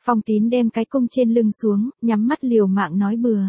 Phong Tín đem cái cung trên lưng xuống, nhắm mắt liều mạng nói bừa.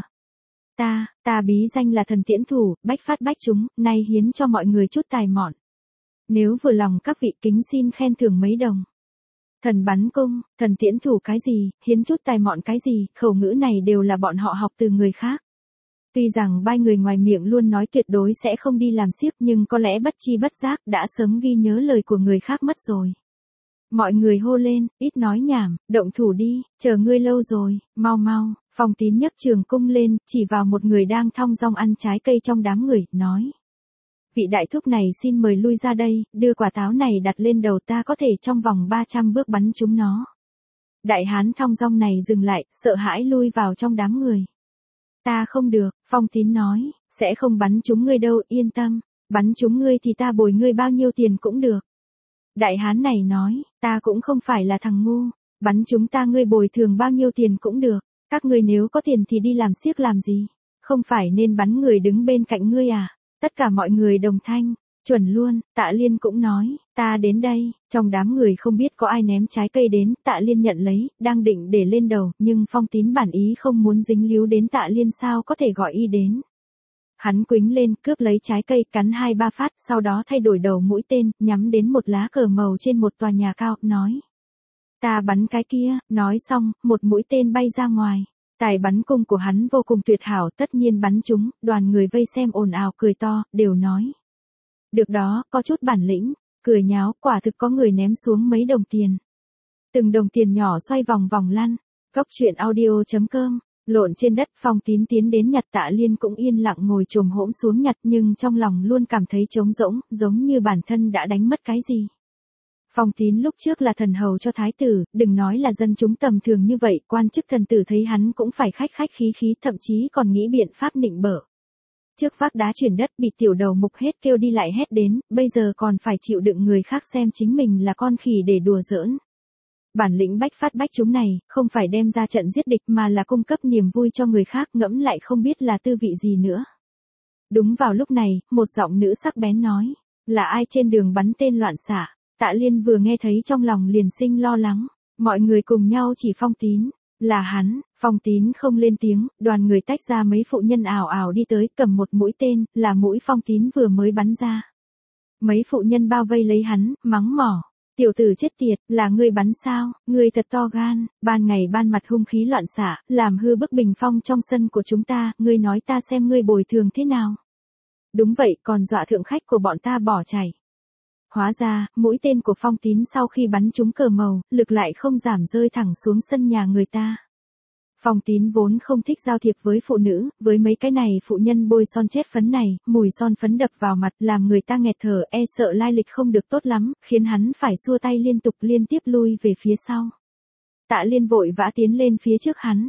Ta bí danh là thần tiễn thủ, bách phát bách trúng, nay hiến cho mọi người chút tài mọn. Nếu vừa lòng các vị kính xin khen thưởng mấy đồng. Thần bắn cung, thần tiễn thủ cái gì, hiến chút tài mọn cái gì, khẩu ngữ này đều là bọn họ học từ người khác. Tuy rằng ba người ngoài miệng luôn nói tuyệt đối sẽ không đi làm xiếc nhưng có lẽ bất chi bất giác đã sớm ghi nhớ lời của người khác mất rồi. Mọi người hô lên, ít nói nhảm, động thủ đi, chờ ngươi lâu rồi, mau mau. Phong Tín nhấc trường cung lên, chỉ vào một người đang thong dong ăn trái cây trong đám người, nói. Vị đại thúc này xin mời lui ra đây, đưa quả táo này đặt lên đầu ta có thể trong vòng 300 bước bắn chúng nó. Đại hán thong dong này dừng lại, sợ hãi lui vào trong đám người. Ta không được, Phong Tín nói, sẽ không bắn chúng ngươi đâu, yên tâm, bắn chúng ngươi thì ta bồi ngươi bao nhiêu tiền cũng được. Đại hán này nói, ta cũng không phải là thằng ngu, bắn chúng ta ngươi bồi thường bao nhiêu tiền cũng được, các ngươi nếu có tiền thì đi làm xiếc làm gì, không phải nên bắn người đứng bên cạnh ngươi à, tất cả mọi người đồng thanh, chuẩn luôn, Tạ Liên cũng nói, ta đến đây, trong đám người không biết có ai ném trái cây đến, Tạ Liên nhận lấy, đang định để lên đầu, nhưng Phong Tín bản ý không muốn dính líu đến Tạ Liên sao có thể gọi y đến. Hắn quýnh lên, cướp lấy trái cây, cắn 2-3 phát, sau đó thay đổi đầu mũi tên, nhắm đến một lá cờ màu trên một tòa nhà cao, nói. Ta bắn cái kia, nói xong, một mũi tên bay ra ngoài. Tài bắn cung của hắn vô cùng tuyệt hảo, tất nhiên bắn chúng, đoàn người vây xem ồn ào cười to, đều nói. Được đó, có chút bản lĩnh, cười nháo, quả thực có người ném xuống mấy đồng tiền. Từng đồng tiền nhỏ xoay vòng vòng lăn. Góc truyện audio.com. Lộn trên đất, Phong Tín tiến đến nhặt, Tạ Liên cũng yên lặng ngồi chồm hổm xuống nhặt nhưng trong lòng luôn cảm thấy trống rỗng, giống như bản thân đã đánh mất cái gì. Phong Tín lúc trước là thần hầu cho thái tử, đừng nói là dân chúng tầm thường như vậy, quan chức thần tử thấy hắn cũng phải khách khách khí khí, thậm chí còn nghĩ biện pháp nịnh bợ. Trước vác đá chuyển đất bị tiểu đầu mục hết kêu đi lại hét đến, bây giờ còn phải chịu đựng người khác xem chính mình là con khỉ để đùa giỡn. Bản lĩnh bách phát bách trúng này, không phải đem ra trận giết địch mà là cung cấp niềm vui cho người khác, ngẫm lại không biết là tư vị gì nữa. Đúng vào lúc này, một giọng nữ sắc bén nói, là ai trên đường bắn tên loạn xạ. Tạ Liên vừa nghe thấy trong lòng liền sinh lo lắng, mọi người cùng nhau chỉ Phong Tín, là hắn. Phong Tín không lên tiếng, đoàn người tách ra, mấy phụ nhân ào ào đi tới, cầm một mũi tên, là mũi Phong Tín vừa mới bắn ra. Mấy phụ nhân bao vây lấy hắn, mắng mỏ. Tiểu tử chết tiệt, là ngươi bắn sao, ngươi thật to gan, ban ngày ban mặt hung khí loạn xạ, làm hư bức bình phong trong sân của chúng ta, ngươi nói ta xem ngươi bồi thường thế nào. Đúng vậy, còn dọa thượng khách của bọn ta bỏ chạy. Hóa ra, mũi tên của Phong Tín sau khi bắn trúng cờ màu, lực lại không giảm, rơi thẳng xuống sân nhà người ta. Phong Tín vốn không thích giao thiệp với phụ nữ, với mấy cái này phụ nhân bôi son chết phấn này, mùi son phấn đập vào mặt làm người ta nghẹt thở, e sợ lai lịch không được tốt lắm, khiến hắn phải xua tay liên tiếp lui về phía sau. Tạ Liên vội vã tiến lên phía trước hắn,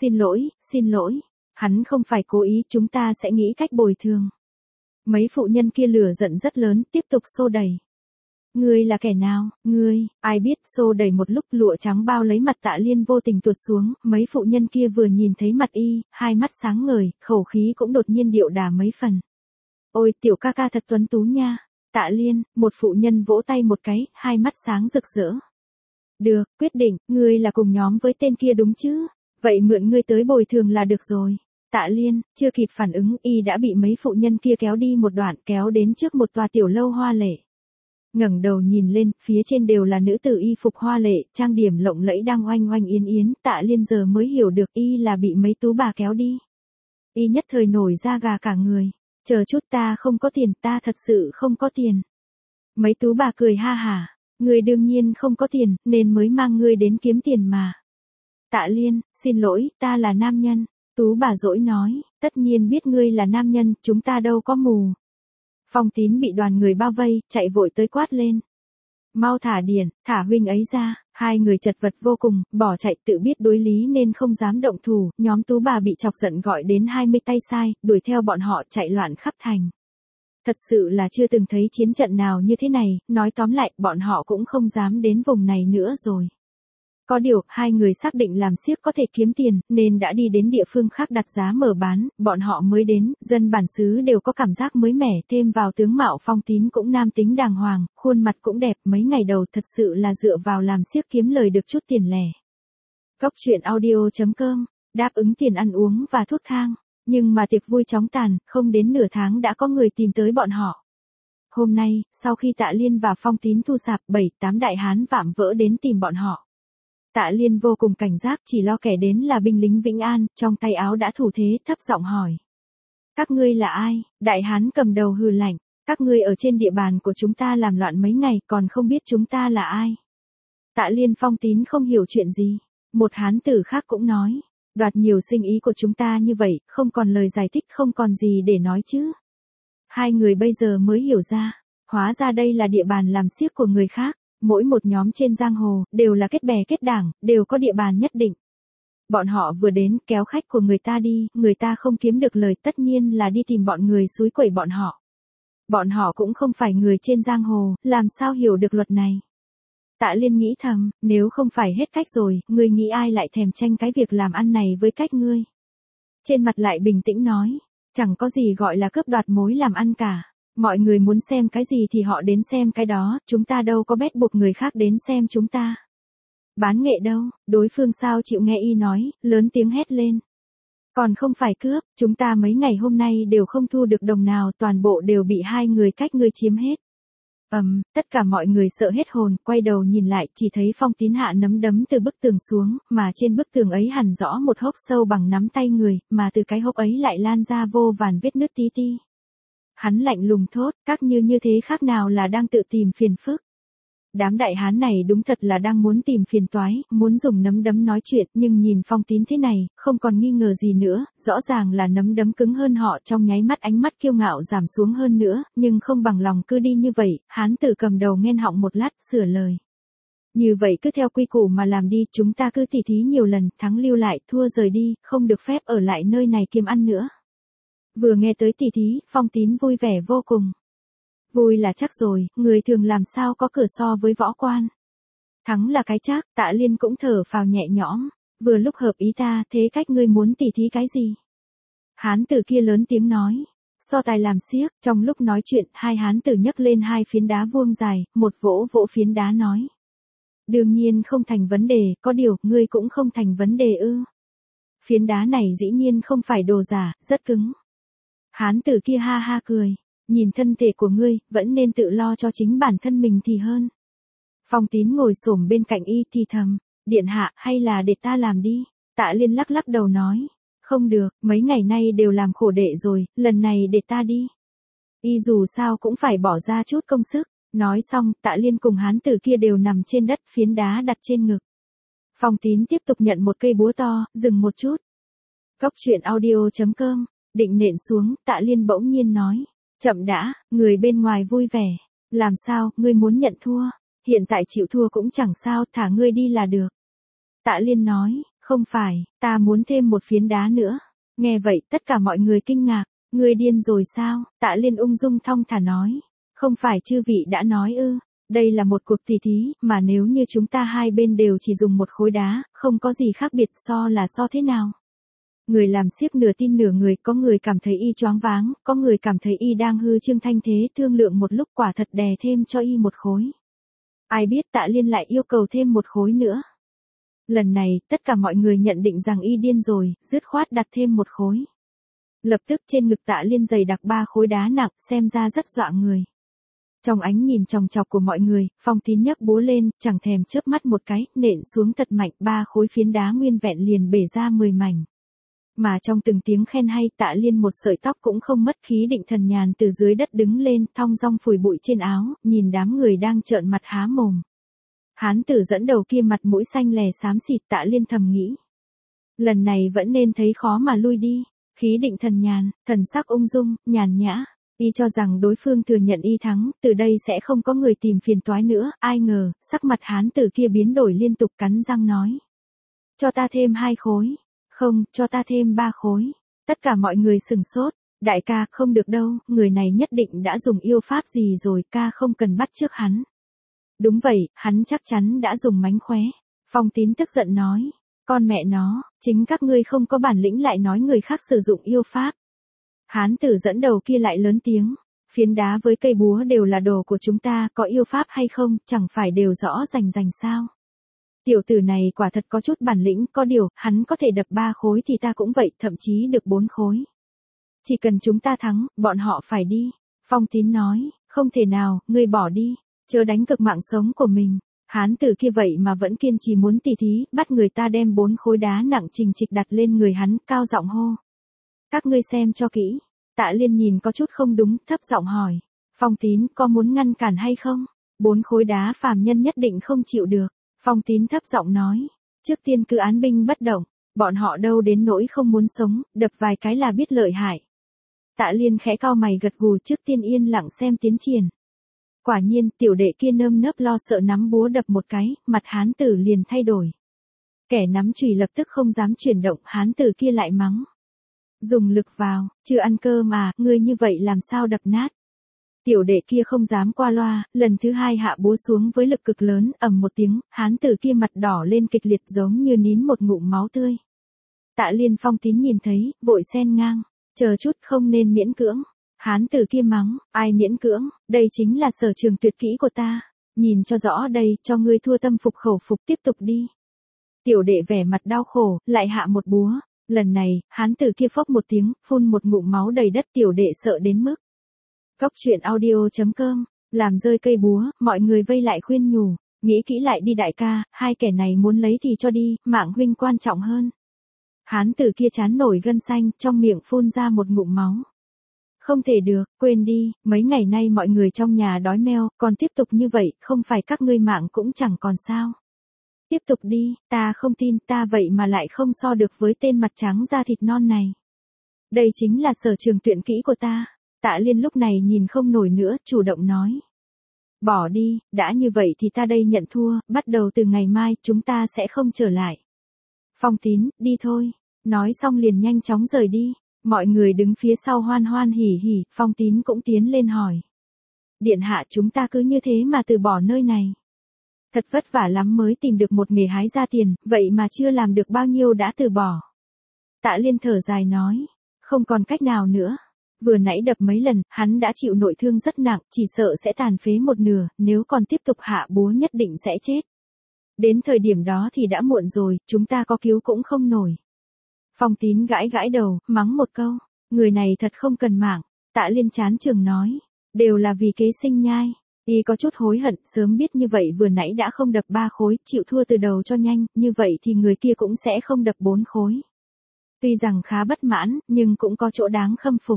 xin lỗi, hắn không phải cố ý, chúng ta sẽ nghĩ cách bồi thường. Mấy phụ nhân kia lửa giận rất lớn, tiếp tục xô đẩy. Ngươi là kẻ nào, ngươi, ai biết, xô đẩy một lúc lụa trắng bao lấy mặt Tạ Liên vô tình tuột xuống, mấy phụ nhân kia vừa nhìn thấy mặt y, hai mắt sáng ngời, khẩu khí cũng đột nhiên điệu đà mấy phần. Ôi tiểu ca ca thật tuấn tú nha, Tạ Liên, một phụ nhân vỗ tay một cái, hai mắt sáng rực rỡ. Được, quyết định, ngươi là cùng nhóm với tên kia đúng chứ, vậy mượn ngươi tới bồi thường là được rồi. Tạ Liên, chưa kịp phản ứng, y đã bị mấy phụ nhân kia kéo đi một đoạn, kéo đến trước một tòa tiểu lâu hoa lệ. Ngẩng đầu nhìn lên, phía trên đều là nữ tử y phục hoa lệ, trang điểm lộng lẫy đang oanh oanh yến yến, Tạ Liên giờ mới hiểu được y là bị mấy tú bà kéo đi. Y nhất thời nổi da gà cả người, chờ chút, ta không có tiền, ta thật sự không có tiền. Mấy tú bà cười ha hả, ngươi đương nhiên không có tiền, nên mới mang ngươi đến kiếm tiền mà. Tạ Liên, xin lỗi, ta là nam nhân. Tú bà dỗi nói, tất nhiên biết ngươi là nam nhân, chúng ta đâu có mù. Phong Tín bị đoàn người bao vây, chạy vội tới quát lên. Mau thả điển, thả huynh ấy ra, hai người chật vật vô cùng, bỏ chạy, tự biết đối lý nên không dám động thủ, nhóm tú bà bị chọc giận gọi đến 20 tay sai, đuổi theo bọn họ chạy loạn khắp thành. Thật sự là chưa từng thấy chiến trận nào như thế này, nói tóm lại, bọn họ cũng không dám đến vùng này nữa rồi. Có điều, hai người xác định làm xiếc có thể kiếm tiền, nên đã đi đến địa phương khác đặt giá mở bán, bọn họ mới đến, dân bản xứ đều có cảm giác mới mẻ, thêm vào tướng mạo Phong Tín cũng nam tính đàng hoàng, khuôn mặt cũng đẹp, mấy ngày đầu thật sự là dựa vào làm xiếc kiếm lời được chút tiền lẻ. Cốc truyện audio.com, đáp ứng tiền ăn uống và thuốc thang. Nhưng mà tiệc vui chóng tàn, không đến nửa tháng đã có người tìm tới bọn họ. Hôm nay, sau khi Tạ Liên và Phong Tín thu sạp 7-8 đại hán vạm vỡ đến tìm bọn họ. Tạ Liên vô cùng cảnh giác, chỉ lo kẻ đến là binh lính Vĩnh An, trong tay áo đã thủ thế, thấp giọng hỏi. Các ngươi là ai? Đại hán cầm đầu hừ lạnh. Các ngươi ở trên địa bàn của chúng ta làm loạn mấy ngày còn không biết chúng ta là ai. Tạ Liên Phong Tín không hiểu chuyện gì. Một hán tử khác cũng nói. Đoạt nhiều sinh ý của chúng ta như vậy, không còn lời giải thích, không còn gì để nói chứ. Hai người bây giờ mới hiểu ra. Hóa ra đây là địa bàn làm xiếc của người khác. Mỗi một nhóm trên giang hồ, đều là kết bè kết đảng, đều có địa bàn nhất định. Bọn họ vừa đến kéo khách của người ta đi, người ta không kiếm được lời tất nhiên là đi tìm bọn người xúi quẩy bọn họ. Bọn họ cũng không phải người trên giang hồ, làm sao hiểu được luật này. Tạ Liên nghĩ thầm, nếu không phải hết cách rồi, ngươi nghĩ ai lại thèm tranh cái việc làm ăn này với cách ngươi. Trên mặt lại bình tĩnh nói, chẳng có gì gọi là cướp đoạt mối làm ăn cả. Mọi người muốn xem cái gì thì họ đến xem cái đó, chúng ta đâu có bét buộc người khác đến xem chúng ta. Bán nghệ đâu, đối phương sao chịu nghe y nói, lớn tiếng hét lên. Còn không phải cướp, chúng ta mấy ngày hôm nay đều không thu được đồng nào, toàn bộ đều bị hai người cách ngươi chiếm hết. Tất cả mọi người sợ hết hồn, quay đầu nhìn lại, chỉ thấy Phong Tín hạ nắm đấm từ bức tường xuống, mà trên bức tường ấy hẳn rõ một hốc sâu bằng nắm tay người, mà từ cái hốc ấy lại lan ra vô vàn vết nứt tí ti. Hắn lạnh lùng thốt, các như thế khác nào là đang tự tìm phiền phức. Đám đại hán này đúng thật là đang muốn tìm phiền toái, muốn dùng nắm đấm nói chuyện, nhưng nhìn Phong Tín thế này, không còn nghi ngờ gì nữa, rõ ràng là nắm đấm cứng hơn họ, trong nháy mắt ánh mắt kiêu ngạo giảm xuống hơn nữa, nhưng không bằng lòng cứ đi như vậy, hán tử cầm đầu nghẹn họng một lát, sửa lời. Như vậy cứ theo quy củ mà làm đi, chúng ta cứ tỉ thí nhiều lần, thắng lưu lại, thua rời đi, không được phép ở lại nơi này kiếm ăn nữa. Vừa nghe tới tỉ thí, Phong Tín vui vẻ vô cùng. Vui là chắc rồi, người thường làm sao có cửa so với võ quan. Thắng là cái chắc, Tạ Liên cũng thở phào nhẹ nhõm, vừa lúc hợp ý ta, thế cách ngươi muốn tỉ thí cái gì? Hán tử kia lớn tiếng nói, so tài làm xiếc, trong lúc nói chuyện, hai hán tử nhấc lên hai phiến đá vuông dài, một vỗ vỗ phiến đá nói. Đương nhiên không thành vấn đề, có điều, ngươi cũng không thành vấn đề ư. Phiến đá này dĩ nhiên không phải đồ giả, rất cứng. Hán tử kia ha ha cười. Nhìn thân thể của ngươi, vẫn nên tự lo cho chính bản thân mình thì hơn. Phong Tín ngồi xổm bên cạnh y thì thầm, điện hạ hay là để ta làm đi. Tạ Liên lắc lắc đầu nói, không được, mấy ngày nay đều làm khổ đệ rồi, lần này để ta đi. Y dù sao cũng phải bỏ ra chút công sức. Nói xong, Tạ Liên cùng hán tử kia đều nằm trên đất, phiến đá đặt trên ngực. Phong Tín tiếp tục nhận một cây búa to, dừng một chút. Cốc truyện audio.com, định nện xuống, Tạ Liên bỗng nhiên nói. Chậm đã, người bên ngoài vui vẻ. Làm sao, ngươi muốn nhận thua? Hiện tại chịu thua cũng chẳng sao, thả ngươi đi là được. Tạ Liên nói, không phải, ta muốn thêm một phiến đá nữa. Nghe vậy, tất cả mọi người kinh ngạc. Ngươi điên rồi sao? Tạ Liên ung dung thong thả nói. Không phải chư vị đã nói ư? Đây là một cuộc tỉ thí, mà nếu như chúng ta hai bên đều chỉ dùng một khối đá, không có gì khác biệt, so là so thế nào? Người làm xiếc nửa tin nửa người, có người cảm thấy y choáng váng, có người cảm thấy y đang hư trương thanh thế, thương lượng một lúc quả thật đè thêm cho y một khối. Ai biết Tạ Liên lại yêu cầu thêm một khối nữa. Lần này, tất cả mọi người nhận định rằng y điên rồi, dứt khoát đặt thêm một khối. Lập tức trên ngực Tạ Liên dày đặc 3 khối đá nặng, xem ra rất dọa người. Trong ánh nhìn chòng chọc của mọi người, Phong Tín nhấc búa lên, chẳng thèm chớp mắt một cái, nện xuống thật mạnh, 3 khối phiến đá nguyên vẹn liền bể ra 10 mảnh. Mà trong từng tiếng khen hay, Tạ Liên một sợi tóc cũng không mất, khí định thần nhàn từ dưới đất đứng lên, thong dong phủi bụi trên áo, nhìn đám người đang trợn mặt há mồm. Hán tử dẫn đầu kia mặt mũi xanh lè xám xịt, Tạ Liên thầm nghĩ. Lần này vẫn nên thấy khó mà lui đi, khí định thần nhàn, thần sắc ung dung, nhàn nhã. Y cho rằng đối phương thừa nhận y thắng, từ đây sẽ không có người tìm phiền toái nữa, ai ngờ, sắc mặt hán tử kia biến đổi liên tục, cắn răng nói. Cho ta thêm 2 khối. Không, cho ta thêm 3 khối. Tất cả mọi người sừng sốt. Đại ca, không được đâu, người này nhất định đã dùng yêu pháp gì rồi, ca không cần bắt chước hắn. Đúng vậy, hắn chắc chắn đã dùng mánh khóe. Phong Tín tức giận nói. Con mẹ nó, chính các ngươi không có bản lĩnh lại nói người khác sử dụng yêu pháp. Hán tử dẫn đầu kia lại lớn tiếng. Phiến đá với cây búa đều là đồ của chúng ta, có yêu pháp hay không, chẳng phải đều rõ rành rành sao. Tiểu tử này quả thật có chút bản lĩnh, có điều, hắn có thể đập 3 khối thì ta cũng vậy, thậm chí được 4 khối. Chỉ cần chúng ta thắng, bọn họ phải đi. Phong Tín nói, không thể nào, ngươi bỏ đi, chớ đánh cực mạng sống của mình. Hán tử kia vậy mà vẫn kiên trì muốn tỉ thí, bắt người ta đem 4 khối đá nặng trình trịch đặt lên người hắn, cao giọng hô. Các ngươi xem cho kỹ. Tạ Liên nhìn có chút không đúng, thấp giọng hỏi. Phong Tín có muốn ngăn cản hay không? 4 khối đá phàm nhân nhất định không chịu được. Phong Tín thấp giọng nói. Trước tiên cứ án binh bất động, bọn họ đâu đến nỗi không muốn sống, đập vài cái là biết lợi hại. Tạ Liên khẽ cau mày gật gù, trước tiên yên lặng xem tiến triển. Quả nhiên, tiểu đệ kia nơm nớp lo sợ nắm búa đập một cái, mặt hán tử liền thay đổi. Kẻ nắm chùy lập tức không dám chuyển động, hán tử kia lại mắng. Dùng lực vào, chưa ăn cơm à, ngươi như vậy làm sao đập nát. Tiểu đệ kia không dám qua loa, lần thứ 2 hạ búa xuống với lực cực lớn, ầm một tiếng, hán tử kia mặt đỏ lên kịch liệt giống như nín một ngụm máu tươi. Tạ Liên Phong Tín nhìn thấy, vội xen ngang, chờ chút không nên miễn cưỡng. Hán tử kia mắng, ai miễn cưỡng, đây chính là sở trường tuyệt kỹ của ta. Nhìn cho rõ đây, cho ngươi thua tâm phục khẩu phục, tiếp tục đi. Tiểu đệ vẻ mặt đau khổ, lại hạ một búa. Lần này, hán tử kia phốc một tiếng, phun một ngụm máu đầy đất, tiểu đệ sợ đến mức. Cóc truyện audio.com, làm rơi cây búa, mọi người vây lại khuyên nhủ, nghĩ kỹ lại đi đại ca, hai kẻ này muốn lấy thì cho đi, mạng huynh quan trọng hơn. Hán tử kia trán nổi gân xanh, trong miệng phun ra một ngụm máu. Không thể được, quên đi, mấy ngày nay mọi người trong nhà đói meo, còn tiếp tục như vậy, không phải các ngươi mạng cũng chẳng còn sao. Tiếp tục đi, ta không tin, ta vậy mà lại không so được với tên mặt trắng da thịt non này. Đây chính là sở trường tuyển kỹ của ta. Tạ Liên lúc này nhìn không nổi nữa, chủ động nói. Bỏ đi, đã như vậy thì ta đây nhận thua, bắt đầu từ ngày mai, chúng ta sẽ không trở lại. Phong Tín, đi thôi. Nói xong liền nhanh chóng rời đi. Mọi người đứng phía sau hoan hoan hỉ hỉ, Phong Tín cũng tiến lên hỏi. Điện hạ chúng ta cứ như thế mà từ bỏ nơi này. Thật vất vả lắm mới tìm được một nghề hái ra tiền, vậy mà chưa làm được bao nhiêu đã từ bỏ. Tạ Liên thở dài nói, không còn cách nào nữa. Vừa nãy đập mấy lần, hắn đã chịu nội thương rất nặng, chỉ sợ sẽ tàn phế một nửa, nếu còn tiếp tục hạ búa nhất định sẽ chết. Đến thời điểm đó thì đã muộn rồi, chúng ta có cứu cũng không nổi. Phong Tín gãi gãi đầu, mắng một câu, người này thật không cần mạng. Tạ Liên chán chường nói, đều là vì kế sinh nhai. Y có chút hối hận, sớm biết như vậy vừa nãy đã không đập 3 khối, chịu thua từ đầu cho nhanh, như vậy thì người kia cũng sẽ không đập 4 khối. Tuy rằng khá bất mãn, nhưng cũng có chỗ đáng khâm phục.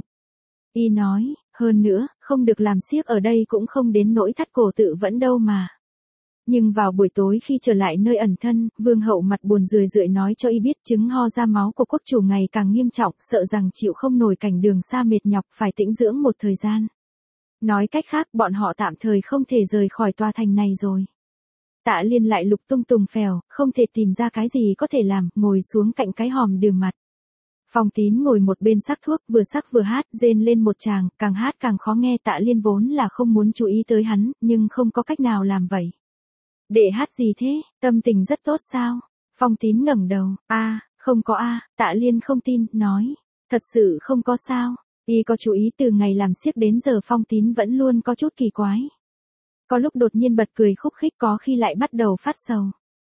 Y nói, hơn nữa, không được làm xiếc ở đây cũng không đến nỗi thắt cổ tự vẫn đâu mà. Nhưng vào buổi tối khi trở lại nơi ẩn thân, Vương Hậu mặt buồn rười rượi nói cho Y biết chứng ho ra máu của quốc chủ ngày càng nghiêm trọng, sợ rằng chịu không nổi cảnh đường xa mệt nhọc, phải tĩnh dưỡng một thời gian. Nói cách khác, bọn họ tạm thời không thể rời khỏi tòa thành này rồi. Tạ Liên lại lục tung tùng phèo, không thể tìm ra cái gì có thể làm, ngồi xuống cạnh cái hòm đường mặt. Phong Tín ngồi một bên sắc thuốc, vừa sắc vừa hát, rên lên một tràng, càng hát càng khó nghe. Tạ Liên vốn là không muốn chú ý tới hắn, nhưng không có cách nào làm vậy. Đệ hát gì thế, tâm tình rất tốt sao? Phong Tín ngẩng đầu, không có Tạ Liên không tin, nói, thật sự không có sao. Y có chú ý từ ngày làm xiếc đến giờ Phong Tín vẫn luôn có chút kỳ quái. Có lúc đột nhiên bật cười khúc khích, có khi lại bắt đầu phát sầu.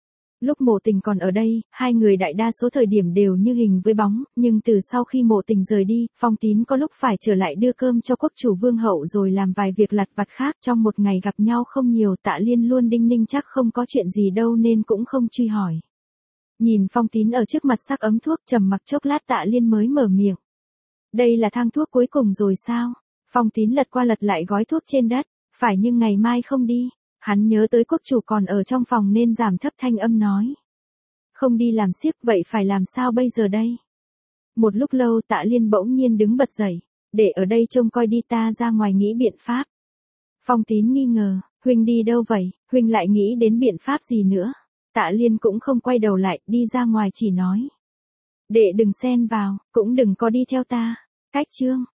Lúc Mộ Tình còn ở đây, hai người đại đa số thời điểm đều như hình với bóng, nhưng từ sau khi Mộ Tình rời đi, Phong Tín có lúc phải trở lại đưa cơm cho quốc chủ Vương Hậu rồi làm vài việc lặt vặt khác. Trong một ngày gặp nhau không nhiều, Tạ Liên luôn đinh ninh chắc không có chuyện gì đâu nên cũng không truy hỏi. Nhìn Phong Tín ở trước mặt sắc ấm thuốc, trầm mặc chốc lát Tạ Liên mới mở miệng. Đây là thang thuốc cuối cùng rồi sao? Phong Tín lật qua lật lại gói thuốc trên đất, phải nhưng ngày mai không đi. Hắn nhớ tới quốc chủ còn ở trong phòng nên giảm thấp thanh âm nói. Không đi làm xiếc vậy phải làm sao bây giờ đây? Một lúc lâu Tạ Liên bỗng nhiên đứng bật dậy, để ở đây trông coi đi, ta ra ngoài nghĩ biện pháp. Phong Tín nghi ngờ, huynh đi đâu vậy, huynh lại nghĩ đến biện pháp gì nữa? Tạ Liên cũng không quay đầu lại, đi ra ngoài chỉ nói. Đệ đừng xen vào, cũng đừng có đi theo ta. Cách chương.